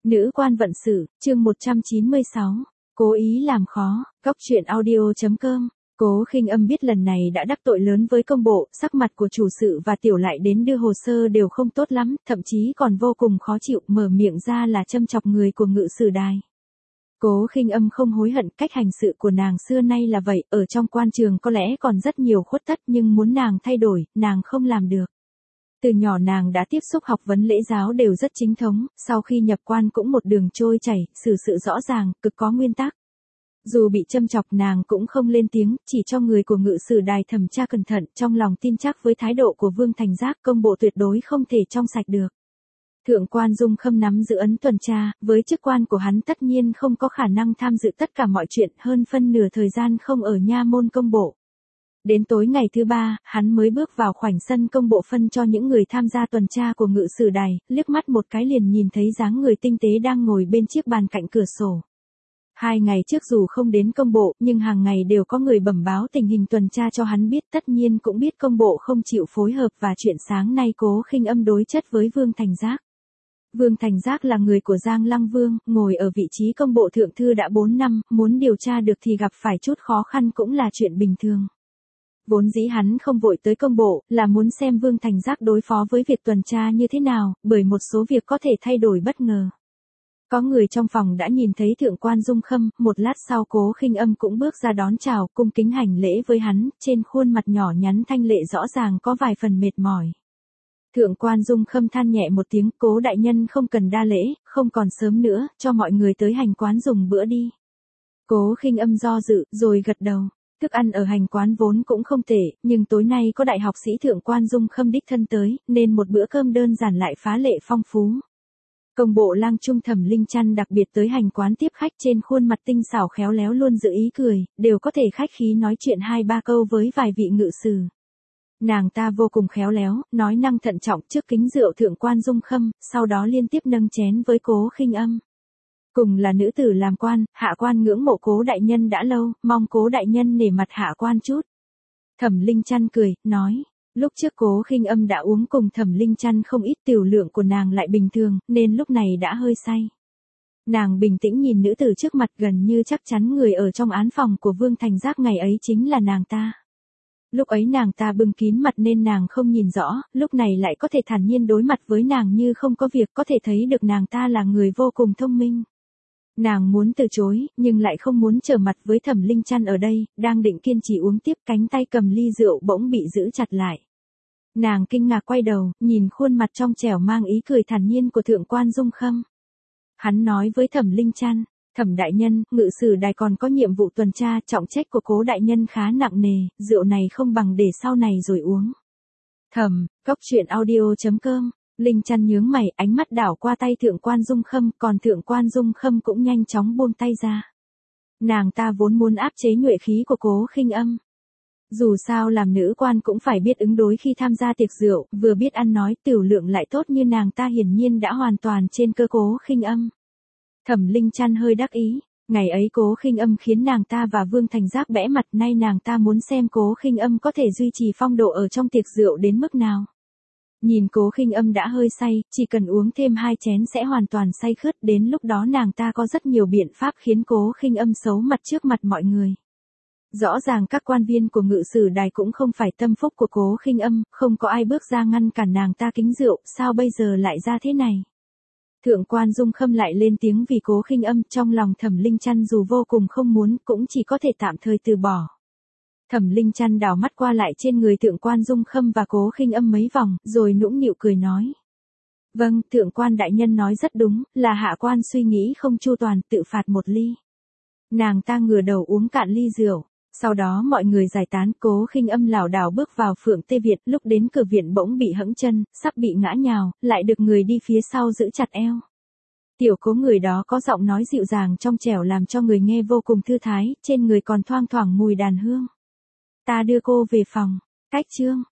Nữ quan vận sự, chương 196. Cố ý làm khó, Cóc truyện audio.com. Cố Khinh Âm biết lần này đã đắc tội lớn với công bộ, sắc mặt của chủ sự và tiểu lại đến đưa hồ sơ đều không tốt lắm, thậm chí còn vô cùng khó chịu, mở miệng ra là châm chọc người của Ngự Sử Đài. Cố Khinh Âm không hối hận, cách hành sự của nàng xưa nay là vậy, ở trong quan trường có lẽ còn rất nhiều khuất tất nhưng muốn nàng thay đổi, nàng không làm được. Từ nhỏ nàng đã tiếp xúc học vấn lễ giáo đều rất chính thống, sau khi nhập quan cũng một đường trôi chảy, xử sự rõ ràng, cực có nguyên tắc. Dù bị châm chọc nàng cũng không lên tiếng, chỉ cho người của Ngự Sử Đài thẩm tra cẩn thận, trong lòng tin chắc với thái độ của Vương Thành Giác công bộ tuyệt đối không thể trong sạch được. Thượng quan Dung Khâm nắm giữ ấn tuần tra, với chức quan của hắn tất nhiên không có khả năng tham dự tất cả mọi chuyện, hơn phân nửa thời gian không ở nha môn công bộ. Đến tối ngày thứ ba, hắn mới bước vào khoảnh sân công bộ phân cho những người tham gia tuần tra của Ngự Sử Đài, liếc mắt một cái liền nhìn thấy dáng người tinh tế đang ngồi bên chiếc bàn cạnh cửa sổ. 2 ngày trước dù không đến công bộ, nhưng hàng ngày đều có người bẩm báo tình hình tuần tra cho hắn biết, tất nhiên cũng biết công bộ không chịu phối hợp và chuyện sáng nay Cố Khinh Âm đối chất với Vương Thành Giác. Vương Thành Giác là người của Giang Lăng Vương, ngồi ở vị trí công bộ thượng thư đã 4 năm, muốn điều tra được thì gặp phải chút khó khăn cũng là chuyện bình thường. Vốn dĩ hắn không vội tới công bộ, là muốn xem Vương Thành Giác đối phó với việc tuần tra như thế nào, bởi một số việc có thể thay đổi bất ngờ. Có người trong phòng đã nhìn thấy thượng quan Dung Khâm, một lát sau Cố Khinh Âm cũng bước ra đón chào, cung kính hành lễ với hắn, trên khuôn mặt nhỏ nhắn thanh lệ rõ ràng có vài phần mệt mỏi. Thượng quan Dung Khâm than nhẹ một tiếng, Cố đại nhân không cần đa lễ, không còn sớm nữa, cho mọi người tới hành quán dùng bữa đi. Cố Khinh Âm do dự, rồi gật đầu. Thức ăn ở hành quán vốn cũng không tệ, nhưng tối nay có đại học sĩ thượng quan Dung Khâm đích thân tới, nên một bữa cơm đơn giản lại phá lệ phong phú. Công bộ lang trung Thẩm Linh Chăn đặc biệt tới hành quán tiếp khách, trên khuôn mặt tinh xảo khéo léo luôn giữ ý cười, đều có thể khách khí nói chuyện 2-3 câu với vài vị ngự sử. Nàng ta vô cùng khéo léo, nói năng thận trọng trước kính rượu thượng quan Dung Khâm, sau đó liên tiếp nâng chén với Cố Khinh Âm. Cùng là nữ tử làm quan, hạ quan ngưỡng mộ Cố đại nhân đã lâu, mong Cố đại nhân nể mặt hạ quan chút. Thẩm Linh Chăn cười, nói, lúc trước Cố Khinh Âm đã uống cùng Thẩm Linh Chăn không ít, tiểu lượng của nàng lại bình thường, nên lúc này đã hơi say. Nàng bình tĩnh nhìn nữ tử trước mặt, gần như chắc chắn người ở trong án phòng của Vương Thành Giác ngày ấy chính là nàng ta. Lúc ấy nàng ta bưng kín mặt nên nàng không nhìn rõ, lúc này lại có thể thản nhiên đối mặt với nàng như không có việc, có thể thấy được nàng ta là người vô cùng thông minh. Nàng muốn từ chối, nhưng lại không muốn trở mặt với Thẩm Linh Chăn ở đây, đang định kiên trì uống tiếp, cánh tay cầm ly rượu bỗng bị giữ chặt lại. Nàng kinh ngạc quay đầu, nhìn khuôn mặt trong trẻo mang ý cười thản nhiên của thượng quan Dung Khâm. Hắn nói với Thẩm Linh Chăn, Thẩm đại nhân, Ngự Sử Đài còn có nhiệm vụ tuần tra, trọng trách của Cố đại nhân khá nặng nề, rượu này không bằng để sau này rồi uống. Thẩm, Cóc truyện audio.com. Linh Chăn nhướng mày, ánh mắt đảo qua tay thượng quan Dung Khâm, còn thượng quan Dung Khâm cũng nhanh chóng buông tay ra. Nàng ta vốn muốn áp chế nhuệ khí của Cố Khinh Âm. Dù sao làm nữ quan cũng phải biết ứng đối khi tham gia tiệc rượu, vừa biết ăn nói, tiểu lượng lại tốt như nàng ta hiển nhiên đã hoàn toàn trên cơ Cố Khinh Âm. Thẩm Linh Chăn hơi đắc ý, ngày ấy Cố Khinh Âm khiến nàng ta và Vương Thành Giác bẽ mặt, nay nàng ta muốn xem Cố Khinh Âm có thể duy trì phong độ ở trong tiệc rượu đến mức nào. Nhìn Cố Khinh Âm đã hơi say, chỉ cần uống thêm 2 chén sẽ hoàn toàn say khướt, đến lúc đó nàng ta có rất nhiều biện pháp khiến Cố Khinh Âm xấu mặt trước mặt mọi người. Rõ ràng các quan viên của Ngự Sử Đài cũng không phải tâm phúc của Cố Khinh Âm, không có ai bước ra ngăn cản nàng ta kính rượu, sao bây giờ lại ra thế này? Thượng quan Dung Khâm lại lên tiếng vì Cố Khinh Âm, trong lòng Thẩm Linh Chăn dù vô cùng không muốn, cũng chỉ có thể tạm thời từ bỏ. Thẩm Linh Chăn đảo mắt qua lại trên người thượng quan Dung Khâm và Cố Khinh Âm mấy vòng, rồi nũng nịu cười nói. Vâng, thượng quan đại nhân nói rất đúng, là hạ quan suy nghĩ không chu toàn, tự phạt một ly. Nàng ta ngửa đầu uống cạn ly rượu, sau đó mọi người giải tán, Cố Khinh Âm lảo đảo bước vào Phượng Tê Việt, lúc đến cửa viện bỗng bị hẫng chân, sắp bị ngã nhào, lại được người đi phía sau giữ chặt eo. Tiểu Cố người đó có giọng nói dịu dàng trong trẻo làm cho người nghe vô cùng thư thái, trên người còn thoang thoảng mùi đàn hương. Ta đưa cô về phòng. Cách chương.